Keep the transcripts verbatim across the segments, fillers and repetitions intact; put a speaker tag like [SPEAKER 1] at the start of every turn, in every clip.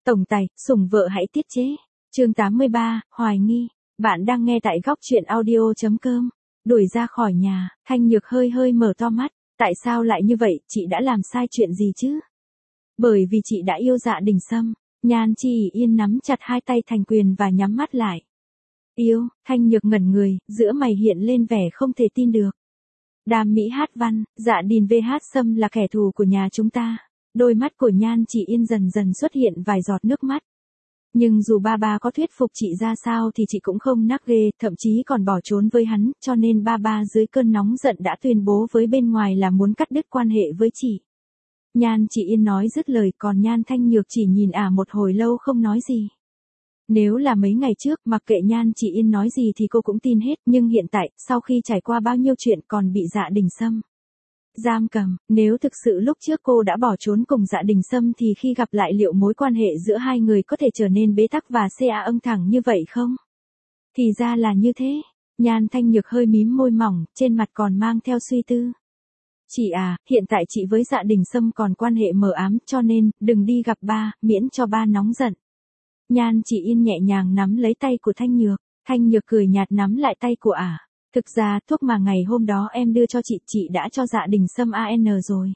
[SPEAKER 1] Tổng tài, sủng vợ hãy tiết chế. Chương tám mươi ba, hoài nghi. Bạn đang nghe tại góc truyện audio chấm com. Đuổi ra khỏi nhà, Thanh Nhược hơi hơi mở to mắt. Tại sao lại như vậy, chị đã làm sai chuyện gì chứ? Bởi vì chị đã yêu Dạ Đình Sâm. Nhan Chi Yên nắm chặt hai tay thành quyền và nhắm mắt lại. Yêu, Thanh Nhược ngẩn người, giữa mày hiện lên vẻ không thể tin được. Đàm Mỹ Hát Văn, Dạ Đình vê hát Sâm là kẻ thù của nhà chúng ta. Đôi mắt của Nhan Chỉ Yên dần dần xuất hiện vài giọt nước mắt. Nhưng dù ba ba có thuyết phục chị ra sao thì chị cũng không nắc ghê, thậm chí còn bỏ trốn với hắn, cho nên ba ba dưới cơn nóng giận đã tuyên bố với bên ngoài là muốn cắt đứt quan hệ với chị. Nhan Chỉ Yên nói dứt lời, còn Nhan Thanh Nhược chỉ nhìn ả một hồi lâu không nói gì. Nếu là mấy ngày trước, mặc kệ Nhan Chỉ Yên nói gì thì cô cũng tin hết, nhưng hiện tại, sau khi trải qua bao nhiêu chuyện còn bị Dạ Đình Sâm giam cầm, nếu thực sự lúc trước cô đã bỏ trốn cùng Dạ Đình Sâm thì khi gặp lại liệu mối quan hệ giữa hai người có thể trở nên bế tắc và ca âng thẳng như vậy không? Thì ra là như thế. Nhan Thanh Nhược hơi mím môi mỏng, trên mặt còn mang theo suy tư. Chị à, hiện tại chị với Dạ Đình Sâm còn quan hệ mờ ám, cho nên, đừng đi gặp ba, miễn cho ba nóng giận. Nhan Chỉ Yên nhẹ nhàng nắm lấy tay của Thanh Nhược. Thanh Nhược cười nhạt nắm lại tay của ả. Thực ra, thuốc mà ngày hôm đó em đưa cho chị, chị đã cho Dạ Đình Sâm an rồi.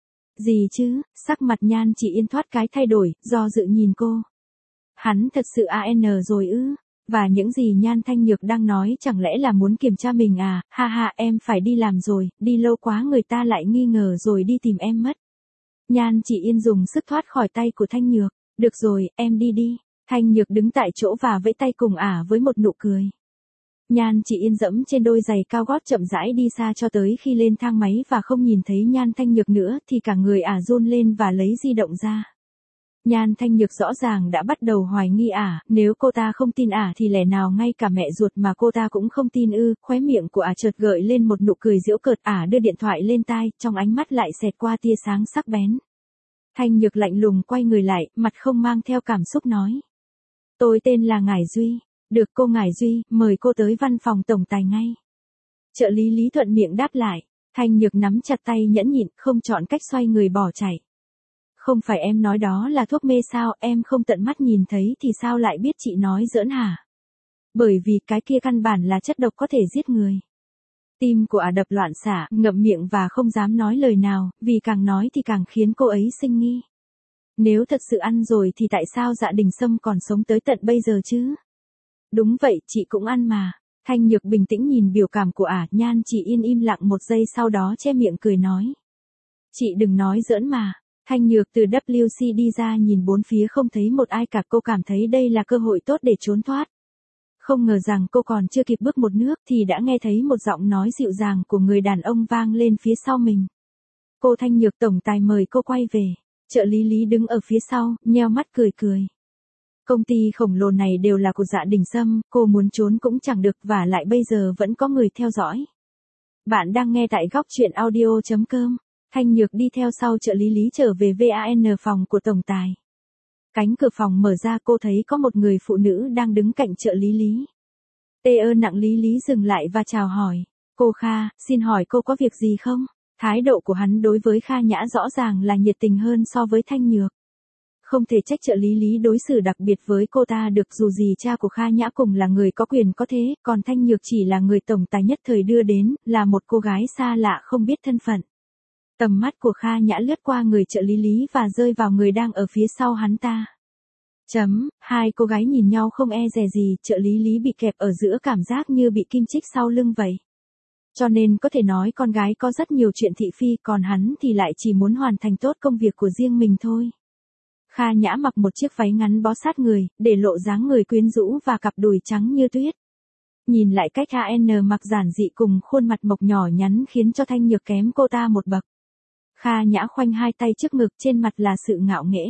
[SPEAKER 1] Gì chứ? Sắc mặt Nhan Chỉ Yên thoát cái thay đổi, do dự nhìn cô. Hắn thật sự an rồi ư? Và những gì Nhan Thanh Nhược đang nói chẳng lẽ là muốn kiểm tra mình à? Ha ha, em phải đi làm rồi, đi lâu quá người ta lại nghi ngờ rồi đi tìm em mất. Nhan Chỉ Yên dùng sức thoát khỏi tay của Thanh Nhược. Được rồi, em đi đi. Thanh Nhược đứng tại chỗ và vẫy tay cùng ả với một nụ cười. Nhan Chỉ Yên dẫm trên đôi giày cao gót chậm rãi đi xa cho tới khi lên thang máy và không nhìn thấy Nhan Thanh Nhược nữa thì cả người ả run lên và lấy di động ra. Nhan Thanh Nhược rõ ràng đã bắt đầu hoài nghi ả, nếu cô ta không tin ả thì lẽ nào ngay cả mẹ ruột mà cô ta cũng không tin ư? Khóe miệng của ả chợt gợi lên một nụ cười giễu cợt, ả đưa điện thoại lên tai, trong ánh mắt lại xẹt qua tia sáng sắc bén. Thanh Nhược lạnh lùng quay người lại, mặt không mang theo cảm xúc nói. Tôi tên là Ngải Duy. Được cô Ngải Duy, mời cô tới văn phòng tổng tài ngay. Trợ lý Lý thuận miệng đáp lại. Thanh Nhược nắm chặt tay nhẫn nhịn, không chọn cách xoay người bỏ chạy. Không phải em nói đó là thuốc mê sao, em không tận mắt nhìn thấy thì sao lại biết chị nói giỡn hả? Bởi vì cái kia căn bản là chất độc có thể giết người. Tim của ả đập loạn xạ, ngậm miệng và không dám nói lời nào, vì càng nói thì càng khiến cô ấy sinh nghi. Nếu thật sự ăn rồi thì tại sao Dạ Đình Sâm còn sống tới tận bây giờ chứ? Đúng vậy, chị cũng ăn mà. Thanh Nhược bình tĩnh nhìn biểu cảm của ả, Nhan Chỉ Yên im lặng một giây sau đó che miệng cười nói. Chị đừng nói giỡn mà. Thanh Nhược từ vê xê đi ra nhìn bốn phía không thấy một ai cả, cô cảm thấy đây là cơ hội tốt để trốn thoát. Không ngờ rằng cô còn chưa kịp bước một nước thì đã nghe thấy một giọng nói dịu dàng của người đàn ông vang lên phía sau mình. Cô Thanh Nhược, tổng tài mời cô quay về. Trợ lý Lý đứng ở phía sau, nheo mắt cười cười. Công ty khổng lồ này đều là của Dạ Đình Sâm, cô muốn trốn cũng chẳng được và lại bây giờ vẫn có người theo dõi. Bạn đang nghe tại góc truyện audio chấm com. Thanh Nhược đi theo sau trợ lý Lý trở về van phòng của tổng tài. Cánh cửa phòng mở ra, cô thấy có một người phụ nữ đang đứng cạnh trợ lý Lý. Tê ơ nặng lý Lý dừng lại và chào hỏi. Cô Kha, xin hỏi cô có việc gì không? Thái độ của hắn đối với Kha Nhã rõ ràng là nhiệt tình hơn so với Thanh Nhược. Không thể trách trợ lý Lý đối xử đặc biệt với cô ta được, dù gì cha của Kha Nhã cùng là người có quyền có thế, còn Thanh Nhược chỉ là người tổng tài nhất thời đưa đến, là một cô gái xa lạ không biết thân phận. Tầm mắt của Kha Nhã lướt qua người trợ lý Lý và rơi vào người đang ở phía sau hắn ta. Chấm, hai cô gái nhìn nhau không e dè gì, trợ lý Lý bị kẹp ở giữa, cảm giác như bị kim chích sau lưng vậy. Cho nên có thể nói con gái có rất nhiều chuyện thị phi, còn hắn thì lại chỉ muốn hoàn thành tốt công việc của riêng mình thôi. Kha Nhã mặc một chiếc váy ngắn bó sát người, để lộ dáng người quyến rũ và cặp đùi trắng như tuyết. Nhìn lại cách an mặc giản dị cùng khuôn mặt mộc nhỏ nhắn khiến cho Thanh Nhược kém cô ta một bậc. Kha Nhã khoanh hai tay trước ngực, trên mặt là sự ngạo nghễ.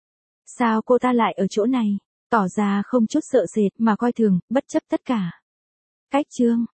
[SPEAKER 1] Sao cô ta lại ở chỗ này? Tỏ ra không chút sợ sệt mà coi thường, bất chấp tất cả. Cách chương,